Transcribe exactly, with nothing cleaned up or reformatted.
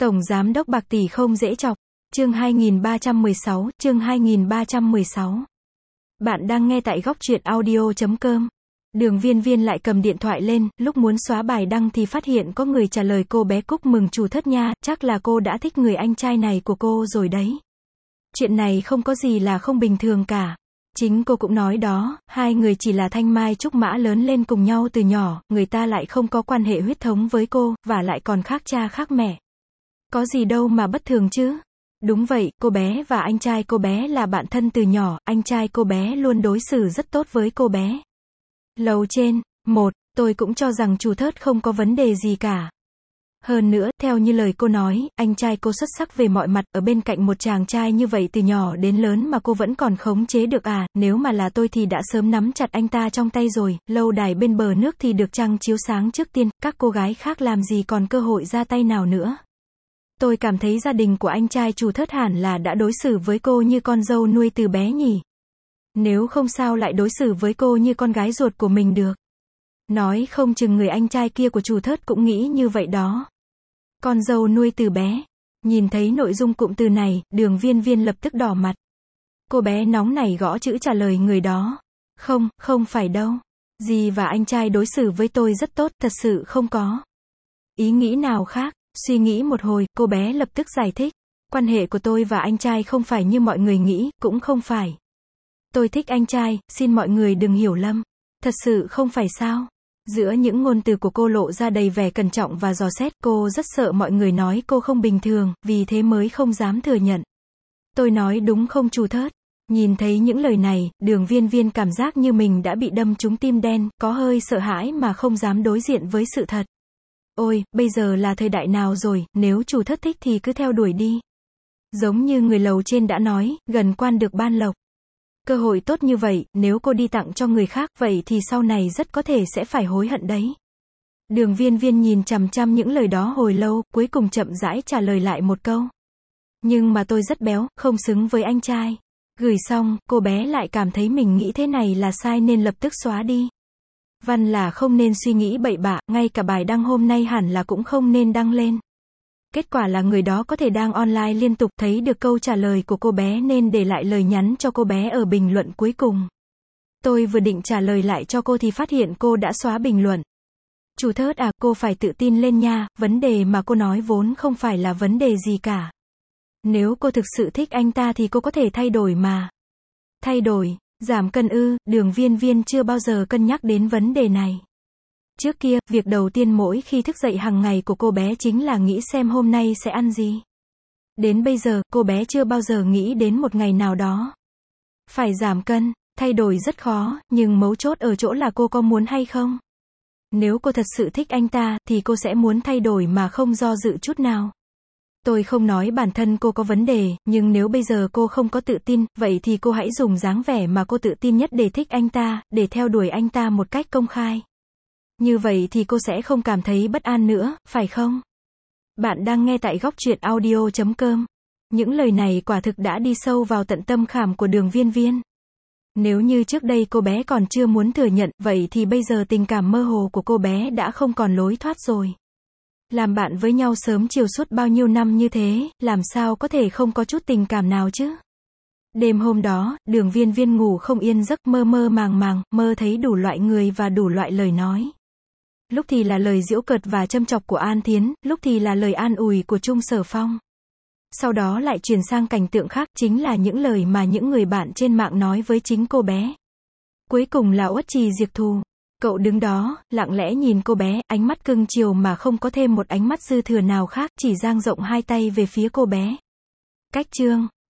Tổng Giám đốc bạc tỷ không dễ chọc. Chương hai nghìn ba trăm mười sáu, chương hai nghìn ba trăm mười sáu. Bạn đang nghe tại góc truyện audio chấm com. Đường Viên Viên lại cầm điện thoại lên, lúc muốn xóa bài đăng thì phát hiện có người trả lời cô bé Cúc mừng chủ thất nha, chắc là cô đã thích người anh trai này của cô rồi đấy. Chuyện này không có gì là không bình thường cả. Chính cô cũng nói đó, hai người chỉ là thanh mai trúc mã lớn lên cùng nhau từ nhỏ, người ta lại không có quan hệ huyết thống với cô, và lại còn khác cha khác mẹ. Có gì đâu mà bất thường chứ. Đúng vậy, cô bé và anh trai cô bé là bạn thân từ nhỏ, anh trai cô bé luôn đối xử rất tốt với cô bé. Lầu trên, một, tôi cũng cho rằng chủ thớt không có vấn đề gì cả. Hơn nữa, theo như lời cô nói, anh trai cô xuất sắc về mọi mặt, ở bên cạnh một chàng trai như vậy từ nhỏ đến lớn mà cô vẫn còn khống chế được à, nếu mà là tôi thì đã sớm nắm chặt anh ta trong tay rồi, lâu đài bên bờ nước thì được trăng chiếu sáng trước tiên, các cô gái khác làm gì còn cơ hội ra tay nào nữa. Tôi cảm thấy gia đình của anh trai chủ thớt hẳn là đã đối xử với cô như con dâu nuôi từ bé nhỉ. Nếu không sao lại đối xử với cô như con gái ruột của mình được. Nói không chừng người anh trai kia của chủ thớt cũng nghĩ như vậy đó. Con dâu nuôi từ bé. Nhìn thấy nội dung cụm từ này, Đường Viên Viên lập tức đỏ mặt. Cô bé nóng nảy gõ chữ trả lời người đó. Không, không phải đâu. Dì và anh trai đối xử với tôi rất tốt, thật sự không có ý nghĩ nào khác. Suy nghĩ một hồi, cô bé lập tức giải thích. Quan hệ của tôi và anh trai không phải như mọi người nghĩ, cũng không phải. Tôi thích anh trai, xin mọi người đừng hiểu lầm. Thật sự không phải sao? Giữa những ngôn từ của cô lộ ra đầy vẻ cẩn trọng và dò xét, cô rất sợ mọi người nói cô không bình thường, vì thế mới không dám thừa nhận. Tôi nói đúng không chủ thớt? Nhìn thấy những lời này, Đường Viên Viên cảm giác như mình đã bị đâm trúng tim đen, có hơi sợ hãi mà không dám đối diện với sự thật. Ôi, bây giờ là thời đại nào rồi, nếu chủ thất thích thì cứ theo đuổi đi. Giống như người lầu trên đã nói, gần quan được ban lộc. Cơ hội tốt như vậy, nếu cô đi tặng cho người khác, vậy thì sau này rất có thể sẽ phải hối hận đấy. Đường Viên Viên nhìn chằm chằm những lời đó hồi lâu, cuối cùng chậm rãi trả lời lại một câu. Nhưng mà tôi rất béo, không xứng với anh trai. Gửi xong, cô bé lại cảm thấy mình nghĩ thế này là sai nên lập tức xóa đi. Văn là không nên suy nghĩ bậy bạ, ngay cả bài đăng hôm nay hẳn là cũng không nên đăng lên. Kết quả là người đó có thể đang online liên tục, thấy được câu trả lời của cô bé nên để lại lời nhắn cho cô bé ở bình luận cuối cùng. Tôi vừa định trả lời lại cho cô thì phát hiện cô đã xóa bình luận. Chủ thớt à, cô phải tự tin lên nha, vấn đề mà cô nói vốn không phải là vấn đề gì cả. Nếu cô thực sự thích anh ta thì cô có thể thay đổi mà. Thay đổi, giảm cân ư? Đường Viên Viên chưa bao giờ cân nhắc đến vấn đề này. Trước kia, việc đầu tiên mỗi khi thức dậy hàng ngày của cô bé chính là nghĩ xem hôm nay sẽ ăn gì. Đến bây giờ, cô bé chưa bao giờ nghĩ đến một ngày nào đó phải giảm cân, thay đổi rất khó, nhưng mấu chốt ở chỗ là cô có muốn hay không. Nếu cô thật sự thích anh ta, thì cô sẽ muốn thay đổi mà không do dự chút nào. Tôi không nói bản thân cô có vấn đề, nhưng nếu bây giờ cô không có tự tin, vậy thì cô hãy dùng dáng vẻ mà cô tự tin nhất để thích anh ta, để theo đuổi anh ta một cách công khai. Như vậy thì cô sẽ không cảm thấy bất an nữa, phải không? Bạn đang nghe tại góc truyện audio chấm com. Những lời này quả thực đã đi sâu vào tận tâm khảm của Đường Viên Viên. Nếu như trước đây cô bé còn chưa muốn thừa nhận, vậy thì bây giờ tình cảm mơ hồ của cô bé đã không còn lối thoát rồi. Làm bạn với nhau sớm chiều suốt bao nhiêu năm như thế, làm sao có thể không có chút tình cảm nào chứ? Đêm hôm đó, Đường Viên Viên ngủ không yên giấc, mơ mơ màng màng, mơ thấy đủ loại người và đủ loại lời nói. Lúc thì là lời giễu cợt và châm chọc của An Thiến, lúc thì là lời an ủi của Trung Sở Phong. Sau đó lại chuyển sang cảnh tượng khác, chính là những lời mà những người bạn trên mạng nói với chính cô bé. Cuối cùng là uất trì diệt thù. Cậu đứng đó, lặng lẽ nhìn cô bé, ánh mắt cưng chiều mà không có thêm một ánh mắt dư thừa nào khác, chỉ dang rộng hai tay về phía cô bé. Cách chương